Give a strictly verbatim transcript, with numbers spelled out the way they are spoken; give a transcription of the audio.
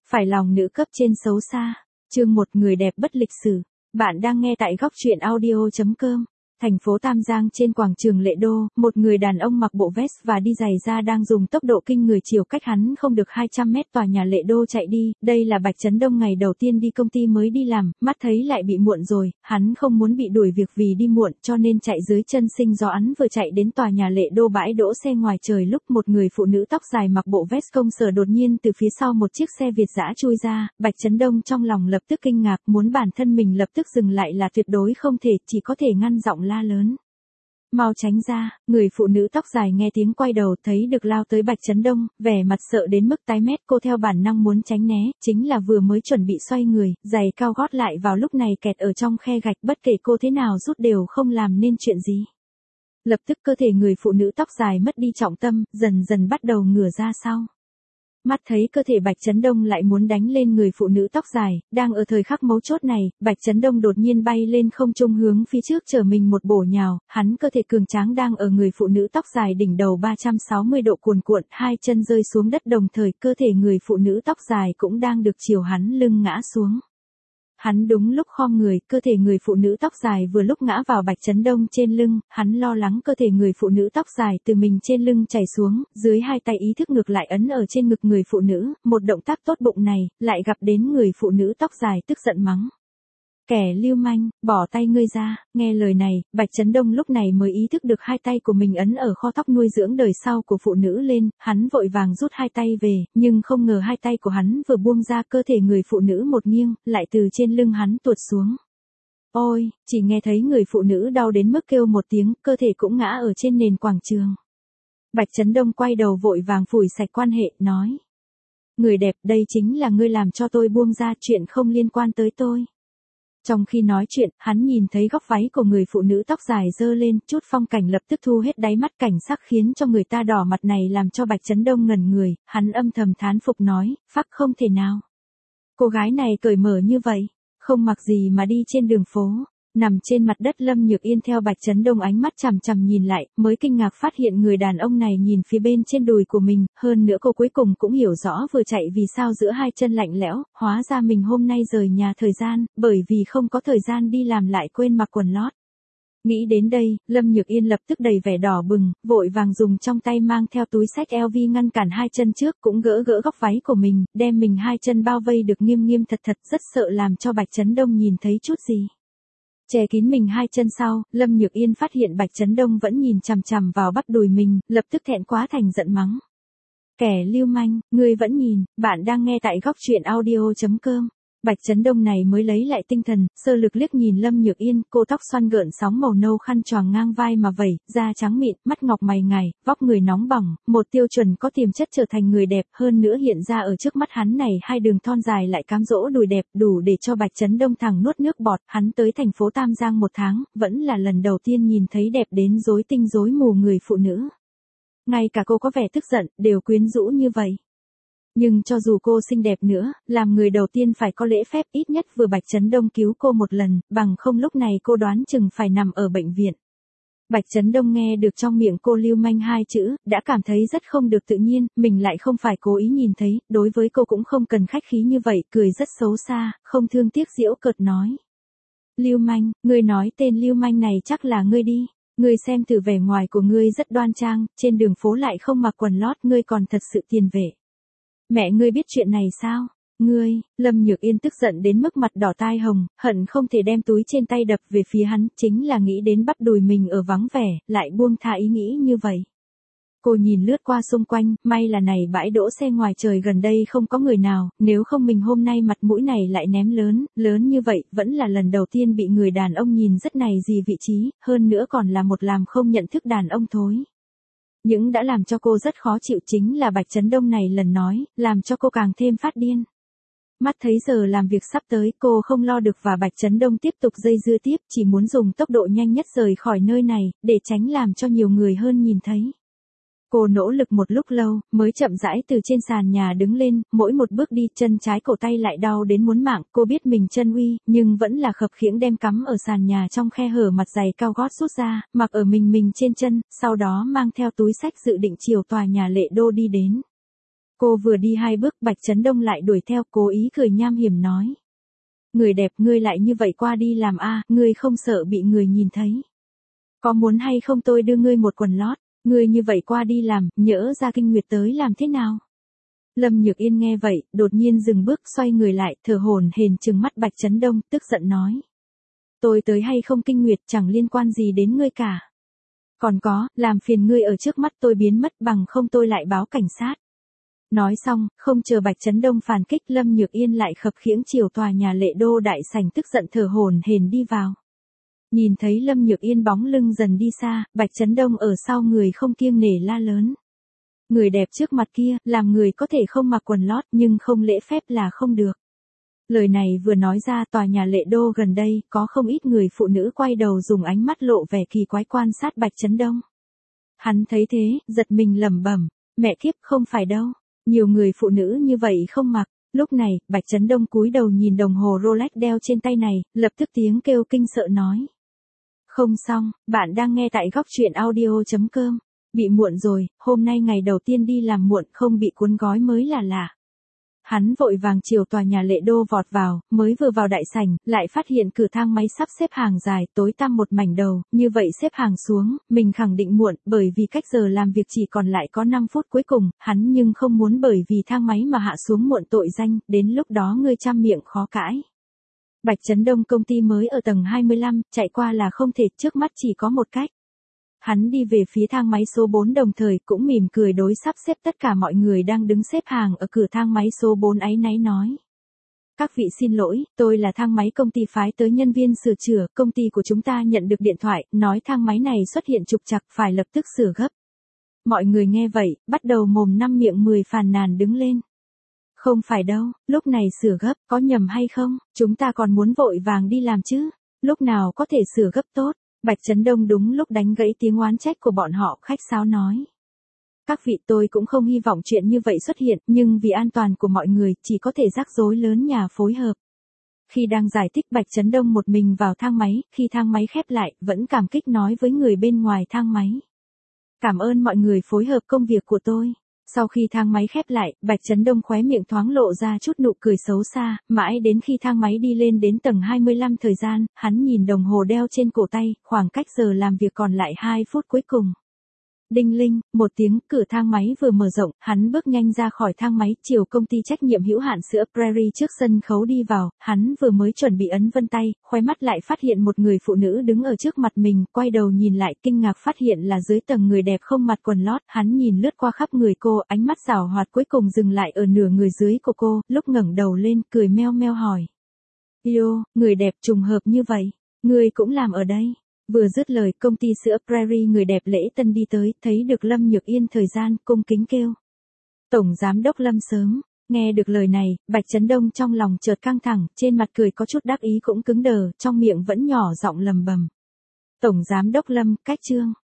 Phải lòng nữ cấp trên xấu xa. Chương một người đẹp bất lịch sử. Bạn đang nghe tại góc truyện audio chấm com. Thành phố Tam Giang trên quảng trường Lệ Đô, một người đàn ông mặc bộ vest và đi giày da đang dùng tốc độ kinh người chiều cách hắn không được hai trăm mét tòa nhà Lệ Đô chạy đi. Đây là Bạch Chấn Đông ngày đầu tiên đi công ty mới đi làm, mắt thấy lại bị muộn rồi, hắn không muốn bị đuổi việc vì đi muộn cho nên chạy dưới chân sinh gió. Hắn vừa chạy đến tòa nhà Lệ Đô bãi đỗ xe ngoài trời lúc một người phụ nữ tóc dài mặc bộ vest công sở đột nhiên từ phía sau một chiếc xe Việt dã chui ra. Bạch Chấn Đông trong lòng lập tức kinh ngạc, muốn bản thân mình lập tức dừng lại là tuyệt đối không thể, chỉ có thể ngăn giọng la lớn. Mau tránh ra. Người phụ nữ tóc dài nghe tiếng quay đầu thấy được lao tới Bạch Chấn Đông, vẻ mặt sợ đến mức tái mét. Cô theo bản năng muốn tránh né, chính là vừa mới chuẩn bị xoay người, giày cao gót lại vào lúc này kẹt ở trong khe gạch, bất kể cô thế nào rút đều không làm nên chuyện gì. Lập tức cơ thể người phụ nữ tóc dài mất đi trọng tâm, dần dần bắt đầu ngửa ra sau. Mắt thấy cơ thể Bạch Chấn Đông lại muốn đánh lên người phụ nữ tóc dài, đang ở thời khắc mấu chốt này, Bạch Chấn Đông đột nhiên bay lên không trung hướng phía trước chở mình một bổ nhào, hắn cơ thể cường tráng đang ở người phụ nữ tóc dài đỉnh đầu ba trăm sáu mươi độ cuồn cuộn, hai chân rơi xuống đất đồng thời cơ thể người phụ nữ tóc dài cũng đang được chiều hắn lưng ngã xuống. Hắn đúng lúc khom người, cơ thể người phụ nữ tóc dài vừa lúc ngã vào Bạch Chấn Đông trên lưng, hắn lo lắng cơ thể người phụ nữ tóc dài từ mình trên lưng chảy xuống, dưới hai tay ý thức ngược lại ấn ở trên ngực người phụ nữ, một động tác tốt bụng này, lại gặp đến người phụ nữ tóc dài tức giận mắng. Kẻ lưu manh, bỏ tay ngươi ra. Nghe lời này, Bạch Chấn Đông lúc này mới ý thức được hai tay của mình ấn ở kho tóc nuôi dưỡng đời sau của phụ nữ lên, hắn vội vàng rút hai tay về, nhưng không ngờ hai tay của hắn vừa buông ra cơ thể người phụ nữ một nghiêng, lại từ trên lưng hắn tuột xuống. Ôi, chỉ nghe thấy người phụ nữ đau đến mức kêu một tiếng, cơ thể cũng ngã ở trên nền quảng trường. Bạch Chấn Đông quay đầu vội vàng phủi sạch quan hệ, nói. Người đẹp, đây chính là ngươi làm cho tôi buông ra, chuyện không liên quan tới tôi. Trong khi nói chuyện, hắn nhìn thấy góc váy của người phụ nữ tóc dài giơ lên, chút phong cảnh lập tức thu hết đáy mắt, cảnh sắc khiến cho người ta đỏ mặt này làm cho Bạch Chấn Đông ngẩn người, hắn âm thầm thán phục nói, phắc không thể nào. Cô gái này cởi mở như vậy, không mặc gì mà đi trên đường phố. Nằm trên mặt đất Lâm Nhược Yên theo Bạch Chấn Đông ánh mắt chằm chằm nhìn lại, mới kinh ngạc phát hiện người đàn ông này nhìn phía bên trên đùi của mình, hơn nữa cô cuối cùng cũng hiểu rõ vừa chạy vì sao giữa hai chân lạnh lẽo, hóa ra mình hôm nay rời nhà thời gian, bởi vì không có thời gian đi làm lại quên mặc quần lót. Nghĩ đến đây, Lâm Nhược Yên lập tức đầy vẻ đỏ bừng, vội vàng dùng trong tay mang theo túi xách eo vi ngăn cản hai chân trước, cũng gỡ gỡ góc váy của mình, đem mình hai chân bao vây được nghiêm nghiêm thật thật, rất sợ làm cho Bạch Chấn Đông nhìn thấy chút gì. Che kín mình hai chân sau, Lâm Nhược Yên phát hiện Bạch Chấn Đông vẫn nhìn chằm chằm vào bắp đùi mình, lập tức thẹn quá thành giận mắng. Kẻ lưu manh, ngươi vẫn nhìn. Bạn đang nghe tại góc truyện audio chấm com. Bạch Chấn Đông này mới lấy lại tinh thần, sơ lược liếc nhìn Lâm Nhược Yên, cô tóc xoăn gợn sóng màu nâu khăn choàng ngang vai mà vẩy, da trắng mịn, mắt ngọc mày ngài, vóc người nóng bỏng, một tiêu chuẩn có tiềm chất trở thành người đẹp, hơn nữa hiện ra ở trước mắt hắn này hai đường thon dài lại cám dỗ đùi đẹp, đủ để cho Bạch Chấn Đông thẳng nuốt nước bọt. Hắn tới thành phố Tam Giang một tháng, vẫn là lần đầu tiên nhìn thấy đẹp đến rối tinh rối mù người phụ nữ. Ngay cả cô có vẻ tức giận, đều quyến rũ như vậy. Nhưng cho dù cô xinh đẹp nữa, làm người đầu tiên phải có lễ phép, ít nhất vừa Bạch Chấn Đông cứu cô một lần, bằng không lúc này cô đoán chừng phải nằm ở bệnh viện. Bạch Chấn Đông nghe được trong miệng cô lưu manh hai chữ, đã cảm thấy rất không được tự nhiên, mình lại không phải cố ý nhìn thấy, đối với cô cũng không cần khách khí như vậy, cười rất xấu xa, không thương tiếc giễu cợt nói. Lưu manh, ngươi nói tên lưu manh này chắc là ngươi đi. Ngươi xem từ vẻ ngoài của ngươi rất đoan trang, trên đường phố lại không mặc quần lót, ngươi còn thật sự tiền vệ. Mẹ ngươi biết chuyện này sao? Ngươi, Lâm Nhược Yên tức giận đến mức mặt đỏ tai hồng, hận không thể đem túi trên tay đập về phía hắn, chính là nghĩ đến bắp đùi mình ở vắng vẻ, lại buông tha ý nghĩ như vậy. Cô nhìn lướt qua xung quanh, may là này bãi đỗ xe ngoài trời gần đây không có người nào, nếu không mình hôm nay mặt mũi này lại ném lớn, lớn như vậy, vẫn là lần đầu tiên bị người đàn ông nhìn rất này gì vị trí, hơn nữa còn là một làm không nhận thức đàn ông thối. Những đã làm cho cô rất khó chịu chính là Bạch Chấn Đông này lần nói, làm cho cô càng thêm phát điên. Mắt thấy giờ làm việc sắp tới, cô không lo được và Bạch Chấn Đông tiếp tục dây dưa tiếp, chỉ muốn dùng tốc độ nhanh nhất rời khỏi nơi này, để tránh làm cho nhiều người hơn nhìn thấy. Cô nỗ lực một lúc lâu, mới chậm rãi từ trên sàn nhà đứng lên, mỗi một bước đi chân trái cổ tay lại đau đến muốn mạng, cô biết mình chân uy, nhưng vẫn là khập khiễng đem cắm ở sàn nhà trong khe hở mặt giày cao gót rút ra, mặc ở mình mình trên chân, sau đó mang theo túi xách dự định chiều tòa nhà Lệ Đô đi đến. Cô vừa đi hai bước Bạch Chấn Đông lại đuổi theo, cố ý cười nham hiểm nói. Người đẹp, ngươi lại như vậy qua đi làm a, ngươi không sợ bị người nhìn thấy. Có muốn hay không tôi đưa ngươi một quần lót, ngươi như vậy qua đi làm, nhỡ ra kinh nguyệt tới làm thế nào? Lâm Nhược Yên nghe vậy, đột nhiên dừng bước xoay người lại, thở hổn hển trừng mắt Bạch Chấn Đông, tức giận nói. Tôi tới hay không kinh nguyệt chẳng liên quan gì đến ngươi cả. Còn có, làm phiền ngươi ở trước mắt tôi biến mất bằng không tôi lại báo cảnh sát. Nói xong, không chờ Bạch Chấn Đông phản kích Lâm Nhược Yên lại khập khiễng chiều tòa nhà Lệ Đô đại sảnh tức giận thở hổn hển đi vào. Nhìn thấy Lâm Nhược Yên bóng lưng dần đi xa, Bạch Chấn Đông ở sau người không kiêng nể la lớn. Người đẹp trước mặt kia, làm người có thể không mặc quần lót nhưng không lễ phép là không được. Lời này vừa nói ra tòa nhà Lệ Đô gần đây, có không ít người phụ nữ quay đầu dùng ánh mắt lộ vẻ kỳ quái quan sát Bạch Chấn Đông. Hắn thấy thế, giật mình lẩm bẩm, mẹ kiếp không phải đâu, nhiều người phụ nữ như vậy không mặc. Lúc này, Bạch Chấn Đông cúi đầu nhìn đồng hồ Rolex đeo trên tay này, lập tức tiếng kêu kinh sợ nói. Không xong, bạn đang nghe tại góc truyện audio chấm com. Bị muộn rồi, hôm nay ngày đầu tiên đi làm muộn không bị cuốn gói mới là lạ. Hắn vội vàng chiều tòa nhà Lệ Đô vọt vào, mới vừa vào đại sảnh, lại phát hiện cửa thang máy sắp xếp hàng dài, tối tăm một mảnh đầu, như vậy xếp hàng xuống, mình khẳng định muộn, bởi vì cách giờ làm việc chỉ còn lại có năm phút cuối cùng, hắn nhưng không muốn bởi vì thang máy mà hạ xuống muộn tội danh, đến lúc đó ngươi trăm miệng khó cãi. Bạch Chấn Đông công ty mới ở tầng hai mươi lăm, chạy qua là không thể, trước mắt chỉ có một cách. Hắn đi về phía thang máy số bốn đồng thời cũng mỉm cười đối sắp xếp tất cả mọi người đang đứng xếp hàng ở cửa thang máy số bốn áy náy nói. Các vị xin lỗi, tôi là thang máy công ty phái tới nhân viên sửa chữa, công ty của chúng ta nhận được điện thoại, nói thang máy này xuất hiện trục trặc phải lập tức sửa gấp. Mọi người nghe vậy, bắt đầu mồm năm miệng mười phàn nàn đứng lên. Không phải đâu, lúc này sửa gấp, có nhầm hay không, chúng ta còn muốn vội vàng đi làm chứ, lúc nào có thể sửa gấp tốt. Bạch Chấn Đông đúng lúc đánh gãy tiếng oán trách của bọn họ, khách sáo nói. Các vị, tôi cũng không hy vọng chuyện như vậy xuất hiện, nhưng vì an toàn của mọi người, chỉ có thể rắc rối lớn nhà phối hợp. Khi đang giải thích Bạch Chấn Đông một mình vào thang máy, khi thang máy khép lại, vẫn cảm kích nói với người bên ngoài thang máy. Cảm ơn mọi người phối hợp công việc của tôi. Sau khi thang máy khép lại, Bạch Chấn Đông khóe miệng thoáng lộ ra chút nụ cười xấu xa, mãi đến khi thang máy đi lên đến tầng hai mươi lăm thời gian, hắn nhìn đồng hồ đeo trên cổ tay, khoảng cách giờ làm việc còn lại hai phút cuối cùng. Đinh linh, một tiếng, cửa thang máy vừa mở rộng, hắn bước nhanh ra khỏi thang máy, chiều công ty trách nhiệm hữu hạn sữa Prairie trước sân khấu đi vào, hắn vừa mới chuẩn bị ấn vân tay, khoe mắt lại phát hiện một người phụ nữ đứng ở trước mặt mình, quay đầu nhìn lại, kinh ngạc phát hiện là dưới tầng người đẹp không mặc quần lót, hắn nhìn lướt qua khắp người cô, ánh mắt giảo hoạt cuối cùng dừng lại ở nửa người dưới của cô, lúc ngẩng đầu lên, cười meo meo hỏi. Yo, người đẹp trùng hợp như vậy, người cũng làm ở đây. Vừa dứt lời, công ty sữa Prairie người đẹp Lễ Tân đi tới, thấy được Lâm Nhược Yên thời gian, cung kính kêu. Tổng Giám đốc Lâm Sớm, nghe được lời này, Bạch Chấn Đông trong lòng chợt căng thẳng, trên mặt cười có chút đắc ý cũng cứng đờ, trong miệng vẫn nhỏ giọng lầm bầm. Tổng Giám đốc Lâm, cách trương.